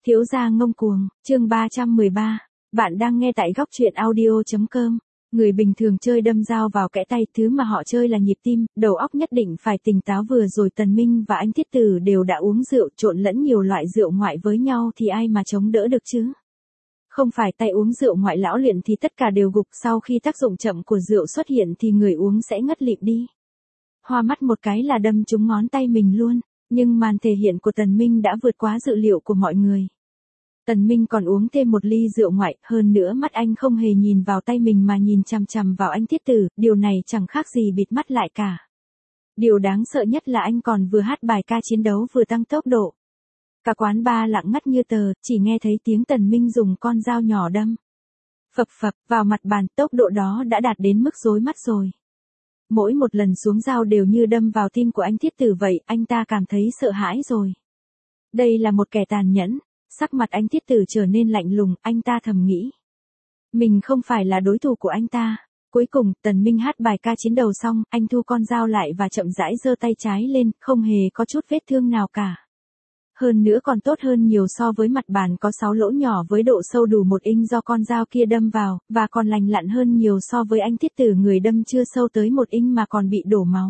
Thiếu gia ngông cuồng, chương 313. Bạn đang nghe tại góc truyện audio.com. Người bình thường chơi đâm dao vào kẽ tay, thứ mà họ chơi là nhịp tim, đầu óc nhất định phải tỉnh táo. Vừa rồi Tần Minh và anh Thiết Tử đều đã uống rượu, trộn lẫn nhiều loại rượu ngoại với nhau thì ai mà chống đỡ được chứ? Không phải tay uống rượu ngoại lão luyện thì tất cả đều gục, sau khi tác dụng chậm của rượu xuất hiện thì người uống sẽ ngất lịm đi. Hoa mắt một cái là đâm trúng ngón tay mình luôn, nhưng màn thể hiện của Tần Minh đã vượt quá dự liệu của mọi người. Tần Minh còn uống thêm một ly rượu ngoại, hơn nữa mắt anh không hề nhìn vào tay mình mà nhìn chằm chằm vào anh Thiết Tử, điều này chẳng khác gì bịt mắt lại cả. Điều đáng sợ nhất là anh còn vừa hát bài ca chiến đấu vừa tăng tốc độ. Cả quán bar lặng ngắt như tờ, chỉ nghe thấy tiếng Tần Minh dùng con dao nhỏ đâm phập phập vào mặt bàn, tốc độ đó đã đạt đến mức rối mắt rồi. Mỗi một lần xuống dao đều như đâm vào tim của anh Thiết Tử vậy, anh ta cảm thấy sợ hãi rồi. Đây là một kẻ tàn nhẫn. Sắc mặt anh Thiết Tử trở nên lạnh lùng, anh ta thầm nghĩ. Mình không phải là đối thủ của anh ta. Cuối cùng, Tần Minh hát bài ca chiến đầu xong, anh thu con dao lại và chậm rãi giơ tay trái lên, không hề có chút vết thương nào cả. Hơn nữa còn tốt hơn nhiều so với mặt bàn có 6 lỗ nhỏ với độ sâu đủ 1 inch do con dao kia đâm vào, và còn lành lặn hơn nhiều so với anh Thiết Tử người đâm chưa sâu tới 1 inch mà còn bị đổ máu.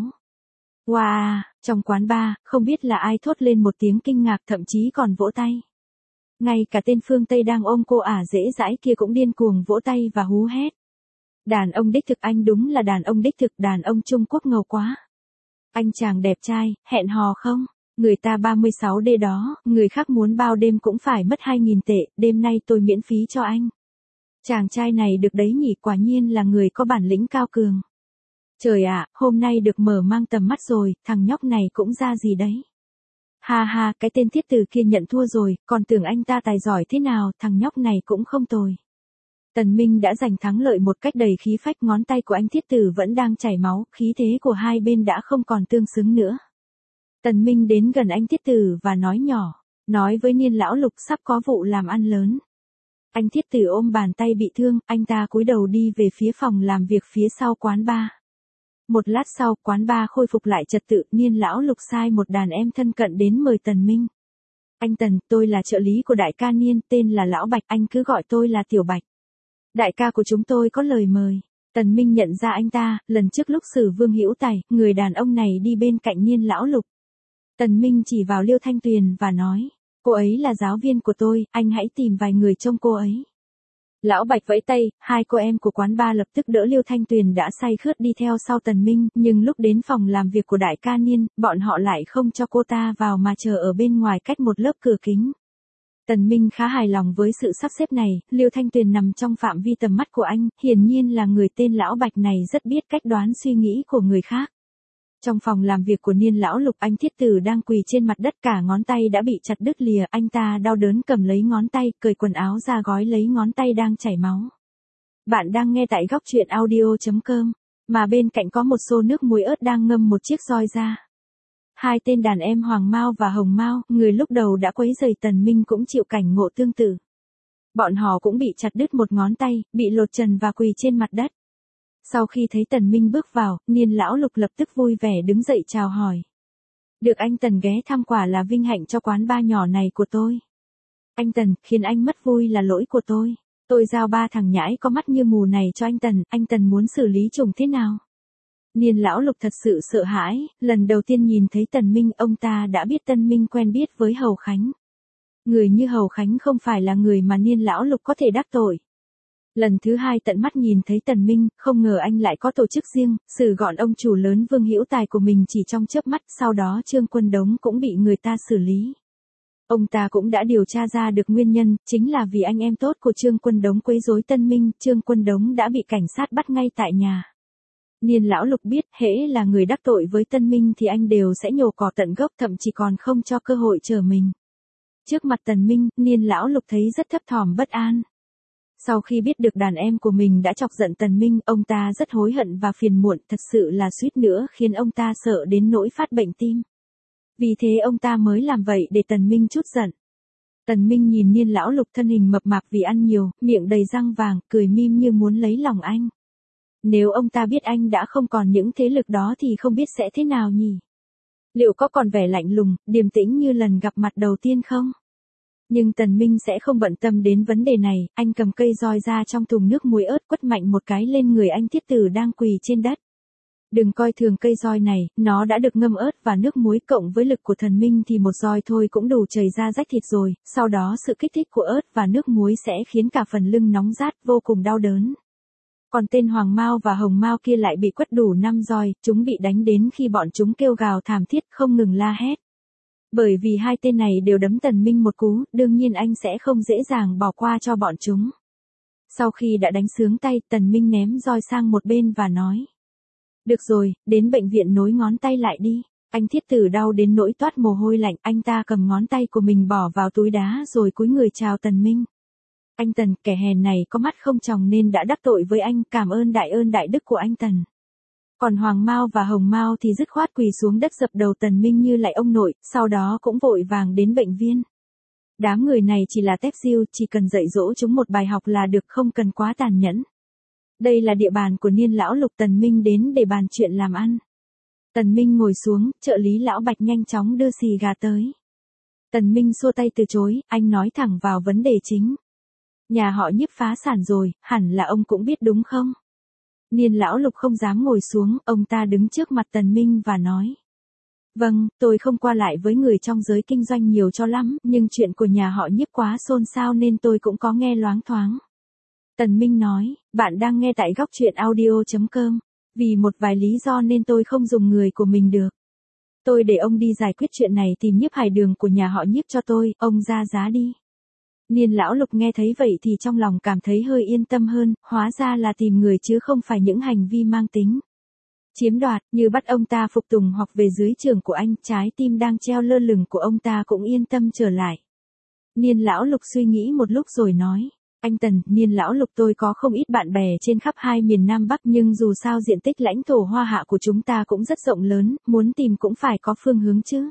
Wow, trong quán bar, không biết là ai thốt lên một tiếng kinh ngạc, thậm chí còn vỗ tay. Ngay cả tên phương Tây đang ôm cô ả dễ dãi kia cũng điên cuồng vỗ tay và hú hét. Đàn ông đích thực, anh đúng là đàn ông đích thực, đàn ông Trung Quốc ngầu quá. Anh chàng đẹp trai, hẹn hò không? Người ta 36D đó, người khác muốn bao đêm cũng phải mất 2.000 tệ, đêm nay tôi miễn phí cho anh. Chàng trai này được đấy nhỉ, quả nhiên là người có bản lĩnh cao cường. Trời ạ, hôm nay được mở mang tầm mắt rồi, thằng nhóc này cũng ra gì đấy. Ha ha, cái tên Thiết Tử kia nhận thua rồi, còn tưởng anh ta tài giỏi thế nào, thằng nhóc này cũng không tồi. Tần Minh đã giành thắng lợi một cách đầy khí phách, ngón tay của anh Thiết Tử vẫn đang chảy máu, khí thế của hai bên đã không còn tương xứng nữa. Tần Minh đến gần anh Thiết Tử và nói nhỏ, nói với Niên lão Lục sắp có vụ làm ăn lớn. Anh Thiết Tử ôm bàn tay bị thương, anh ta cúi đầu đi về phía phòng làm việc phía sau quán bar. Một lát sau, quán bar khôi phục lại trật tự, Niên lão Lục sai một đàn em thân cận đến mời Tần Minh. Anh Tần, tôi là trợ lý của đại ca Niên, tên là Lão Bạch, anh cứ gọi tôi là Tiểu Bạch. Đại ca của chúng tôi có lời mời. Tần Minh nhận ra anh ta, lần trước lúc xử Vương Hữu Tài, người đàn ông này đi bên cạnh Niên lão Lục. Tần Minh chỉ vào Liêu Thanh Tuyền và nói, cô ấy là giáo viên của tôi, anh hãy tìm vài người trông cô ấy. Lão Bạch vẫy tay, hai cô em của quán bar lập tức đỡ Liêu Thanh Tuyền đã say khướt đi theo sau Tần Minh, nhưng lúc đến phòng làm việc của đại ca Niên, bọn họ lại không cho cô ta vào mà chờ ở bên ngoài cách một lớp cửa kính. Tần Minh khá hài lòng với sự sắp xếp này, Liêu Thanh Tuyền nằm trong phạm vi tầm mắt của anh, hiển nhiên là người tên Lão Bạch này rất biết cách đoán suy nghĩ của người khác. Trong phòng làm việc của Niên lão Lục, anh Thiết Tử đang quỳ trên mặt đất, cả ngón tay đã bị chặt đứt lìa, anh ta đau đớn cầm lấy ngón tay, cởi quần áo ra gói lấy ngón tay đang chảy máu. Bạn đang nghe tại góc truyện audio.com, mà bên cạnh có một xô nước muối ớt đang ngâm một chiếc roi ra. Hai tên đàn em Hoàng Mao và Hồng Mao, người lúc đầu đã quấy rầy Tần Minh cũng chịu cảnh ngộ tương tự. Bọn họ cũng bị chặt đứt một ngón tay, bị lột trần và quỳ trên mặt đất. Sau khi thấy Tần Minh bước vào, Niên lão Lục lập tức vui vẻ đứng dậy chào hỏi. Được anh Tần ghé thăm quả là vinh hạnh cho quán bar nhỏ này của tôi. Anh Tần, khiến anh mất vui là lỗi của tôi. Tôi giao 3 thằng nhãi có mắt như mù này cho anh Tần muốn xử lý chúng thế nào? Niên lão Lục thật sự sợ hãi, lần đầu tiên nhìn thấy Tần Minh, ông ta đã biết Tần Minh quen biết với Hầu Khánh. Người như Hầu Khánh không phải là người mà Niên lão Lục có thể đắc tội. Lần thứ hai tận mắt nhìn thấy Tần Minh, không ngờ anh lại có tổ chức riêng, xử gọn ông chủ lớn Vương Hữu Tài của mình chỉ trong chớp mắt, sau đó Trương Quân Đống cũng bị người ta xử lý. Ông ta cũng đã điều tra ra được nguyên nhân, chính là vì anh em tốt của Trương Quân Đống quấy rối Tần Minh, Trương Quân Đống đã bị cảnh sát bắt ngay tại nhà. Niên lão Lục biết, hễ là người đắc tội với Tần Minh thì anh đều sẽ nhổ cỏ tận gốc, thậm chí còn không cho cơ hội trở mình. Trước mặt Tần Minh, Niên lão Lục thấy rất thấp thỏm bất an. Sau khi biết được đàn em của mình đã chọc giận Tần Minh, ông ta rất hối hận và phiền muộn, thật sự là suýt nữa khiến ông ta sợ đến nỗi phát bệnh tim. Vì thế ông ta mới làm vậy để Tần Minh trút giận. Tần Minh nhìn Niên lão Lục thân hình mập mạp vì ăn nhiều, miệng đầy răng vàng, cười mím như muốn lấy lòng anh. Nếu ông ta biết anh đã không còn những thế lực đó thì không biết sẽ thế nào nhỉ? Liệu có còn vẻ lạnh lùng, điềm tĩnh như lần gặp mặt đầu tiên không? Nhưng Tần Minh sẽ không bận tâm đến vấn đề này, anh cầm cây roi ra trong thùng nước muối ớt quất mạnh một cái lên người anh Thiết Tử đang quỳ trên đất. Đừng coi thường cây roi này, nó đã được ngâm ớt và nước muối cộng với lực của thần minh thì một roi thôi cũng đủ chảy ra rách thịt rồi, sau đó sự kích thích của ớt và nước muối sẽ khiến cả phần lưng nóng rát vô cùng đau đớn. Còn tên Hoàng Mao và Hồng Mao kia lại bị quất đủ 5 roi, chúng bị đánh đến khi bọn chúng kêu gào thảm thiết không ngừng la hét. Bởi vì hai tên này đều đấm Tần Minh một cú, đương nhiên anh sẽ không dễ dàng bỏ qua cho bọn chúng. Sau khi đã đánh sướng tay, Tần Minh ném roi sang một bên và nói. Được rồi, đến bệnh viện nối ngón tay lại đi. Anh Thiết Tử đau đến nỗi toát mồ hôi lạnh, anh ta cầm ngón tay của mình bỏ vào túi đá rồi cúi người chào Tần Minh. Anh Tần, kẻ hèn này có mắt không tròng nên đã đắc tội với anh, cảm ơn đại đức của anh Tần. Còn Hoàng Mao và Hồng Mao thì dứt khoát quỳ xuống đất dập đầu Tần Minh như lạy ông nội, sau đó cũng vội vàng đến bệnh viện. Đám người này chỉ là tép diêu, chỉ cần dạy dỗ chúng một bài học là được, không cần quá tàn nhẫn. Đây là địa bàn của Niên lão Lục. Tần Minh đến để bàn chuyện làm ăn. Tần Minh ngồi xuống, trợ lý lão Bạch nhanh chóng đưa xì gà tới. Tần Minh xua tay từ chối, anh nói thẳng vào vấn đề chính. Nhà họ Nhiếp phá sản rồi, hẳn là ông cũng biết đúng không? Niên lão Lục không dám ngồi xuống, ông ta đứng trước mặt Tần Minh và nói. Vâng, tôi không qua lại với người trong giới kinh doanh nhiều cho lắm, nhưng chuyện của nhà họ Nhiếp quá xôn xao nên tôi cũng có nghe loáng thoáng. Tần Minh nói, bạn đang nghe tại góc truyện audio.com. Vì một vài lý do nên tôi không dùng người của mình được. Tôi để ông đi giải quyết chuyện này, tìm Nhiếp Hải Đường của nhà họ Nhiếp cho tôi, ông ra giá đi. Niên lão Lục nghe thấy vậy thì trong lòng cảm thấy hơi yên tâm hơn, hóa ra là tìm người chứ không phải những hành vi mang tính chiếm đoạt, như bắt ông ta phục tùng hoặc về dưới trường của anh. Trái tim đang treo lơ lửng của ông ta cũng yên tâm trở lại. Niên lão Lục suy nghĩ một lúc rồi nói. Anh Tần, Niên lão Lục, tôi có không ít bạn bè trên khắp hai miền Nam Bắc, nhưng dù sao diện tích lãnh thổ Hoa Hạ của chúng ta cũng rất rộng lớn, muốn tìm cũng phải có phương hướng chứ.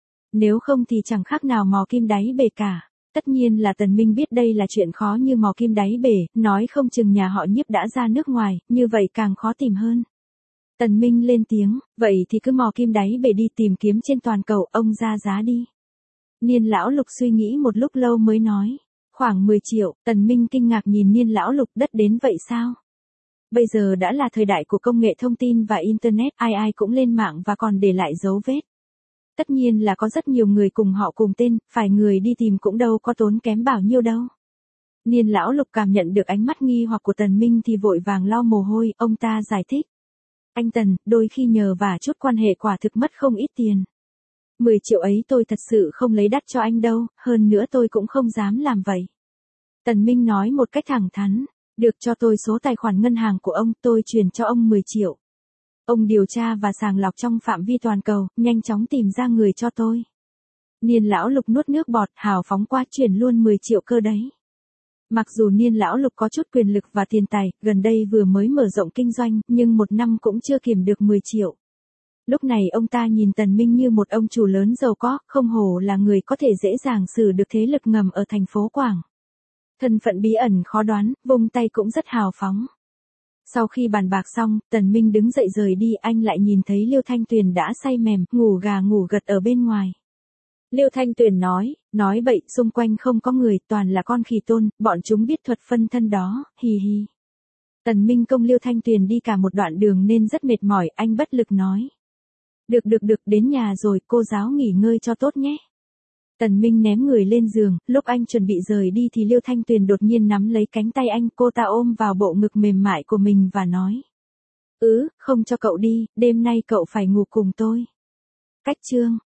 Nếu không thì chẳng khác nào mò kim đáy bể cả. Tất nhiên là Tần Minh biết đây là chuyện khó như mò kim đáy bể, nói không chừng nhà họ Nhiếp đã ra nước ngoài, như vậy càng khó tìm hơn. Tần Minh lên tiếng, vậy thì cứ mò kim đáy bể đi, tìm kiếm trên toàn cầu, ông ra giá đi. Niên lão Lục suy nghĩ một lúc lâu mới nói. Khoảng 10 triệu, Tần Minh kinh ngạc nhìn Niên lão Lục, đất đến vậy sao? Bây giờ đã là thời đại của công nghệ thông tin và Internet, ai ai cũng lên mạng và còn để lại dấu vết. Tất nhiên là có rất nhiều người cùng họ cùng tên, phải người đi tìm cũng đâu có tốn kém bao nhiêu đâu. Niên lão Lục cảm nhận được ánh mắt nghi hoặc của Tần Minh thì vội vàng lau mồ hôi, ông ta giải thích. Anh Tần, đôi khi nhờ vả chút quan hệ quả thực mất không ít tiền. 10 triệu ấy tôi thật sự không lấy đắt cho anh đâu, hơn nữa tôi cũng không dám làm vậy. Tần Minh nói một cách thẳng thắn, được, cho tôi số tài khoản ngân hàng của ông, tôi chuyển cho ông 10 triệu. Ông điều tra và sàng lọc trong phạm vi toàn cầu, nhanh chóng tìm ra người cho tôi. Niên lão Lục nuốt nước bọt, hào phóng quá, chuyển luôn 10 triệu cơ đấy. Mặc dù Niên lão Lục có chút quyền lực và tiền tài, gần đây vừa mới mở rộng kinh doanh, nhưng một năm cũng chưa kiếm được 10 triệu. Lúc này ông ta nhìn Tần Minh như một ông chủ lớn giàu có, không hổ là người có thể dễ dàng xử được thế lực ngầm ở thành phố Quảng. Thân phận bí ẩn khó đoán, vung tay cũng rất hào phóng. Sau khi bàn bạc xong, Tần Minh đứng dậy rời đi, anh lại nhìn thấy Liêu Thanh Tuyền đã say mềm, ngủ gà ngủ gật ở bên ngoài. Liêu Thanh Tuyền nói bậy, xung quanh không có người, toàn là con khỉ tôn, bọn chúng biết thuật phân thân đó, hì hì. Tần Minh công Liêu Thanh Tuyền đi cả một đoạn đường nên rất mệt mỏi, anh bất lực nói. Được, đến nhà rồi, cô giáo nghỉ ngơi cho tốt nhé. Tần Minh ném người lên giường, lúc anh chuẩn bị rời đi thì Liêu Thanh Tuyền đột nhiên nắm lấy cánh tay anh, cô ta ôm vào bộ ngực mềm mại của mình và nói. Không cho cậu đi, đêm nay cậu phải ngủ cùng tôi. Cách chương